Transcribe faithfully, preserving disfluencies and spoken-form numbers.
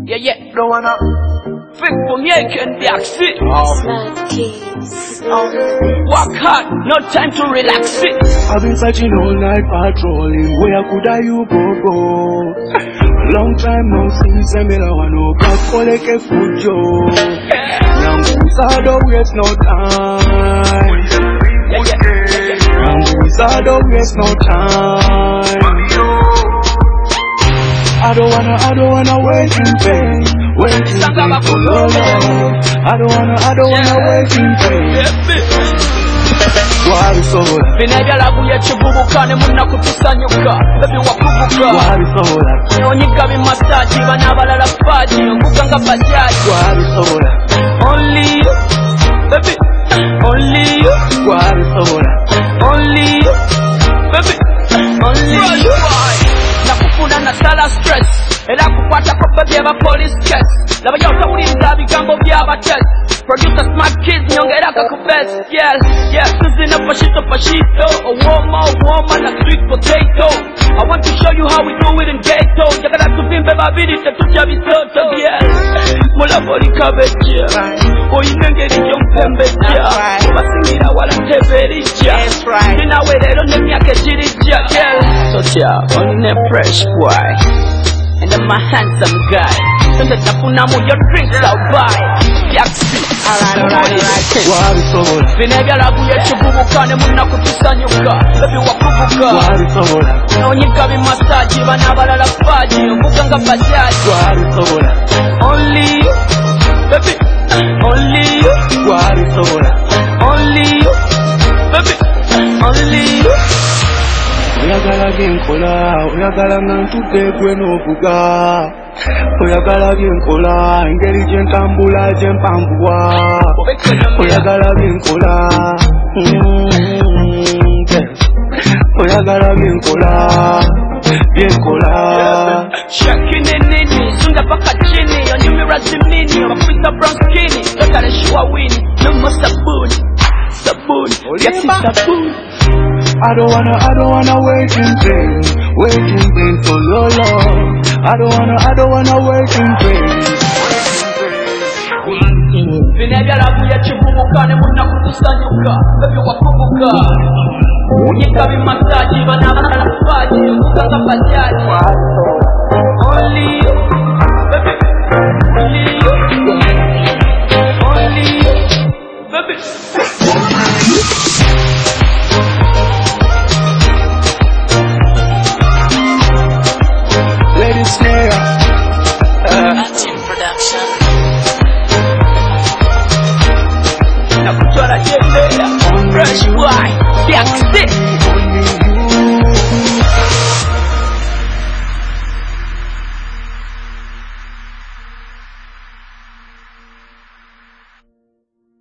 Yeah, yeah, don't wanna fix for me, I can be active. Work hard, no time to relax it. I've been searching all night patrolling. Where could I you go go? Long time no see, say me la wano back koleke fujo. Nyangusa don't waste no time. Nyangusa don't waste no time. I don't wanna, I don't wanna wait in vain. Wait in vain for your love. I don't wanna, I don't wanna wait in vain. Wabisobola Binebyala buye kibubukane munna kutusanyuka baby wakubuka Wabisobola Onyiga bimasaji bana balala faji mbuga nga bajaji Wabisobola Only you baby Only you Wabisobola Only you baby Only you Nakufuna na sala stress Era kukwata kwa baby aba police case Laba yota ulinda bigambo byaba test Producer smart kids, nyongera kakubest. Yeah, yeah, cooking up a shit up a shito. A warmer, warmer, like sweet potato. I want to show you how we do it in ghetto. Yakala to pimpe babidi, te tuja bisoto. Yeah, mula bori kabeja. Oh, you can get it young pembeja. Oba singira wala teberija. Dina wele don't let me a kejirija. Yeah, so yeah, on a fresh boy. And I'm a handsome guy. Send the tapuna mo your drinks I'll buy. Yaksi. Alright, alright, alright. Wabisobola Binebyala buye kibubukane munna kutusanyuka baby wakubuka Wabisobola Onyiga bimasaji bana balala faji mbuga nga bajaji Wabisobola Only you baby Only you Wabisobola Only you baby Only you Oyagala byenkola, oyagala nga ntudde gwe n'ovuga. Oyagala byenkola, engeri gye ntambula gye mpambuwa. Oyagala byenkola, oyagala byenkola, byenkola. Shakini nini, sunda paka chini, onyumira zimini, wapita brown skinny, totale shiwa wini, no more sabuni, sabuni, yasi sabuni. I don't wanna, I don't wanna wait in vain, wait in vain for your love. I don't wanna, I don't wanna wait in vain. Binebyala buye kibubukane munna kutusanyuka baby wakubuka Onyiga bimasaji bana balala faji mbuga nga bajaji Only you baby Only you Only you baby Ladies, snare. Production.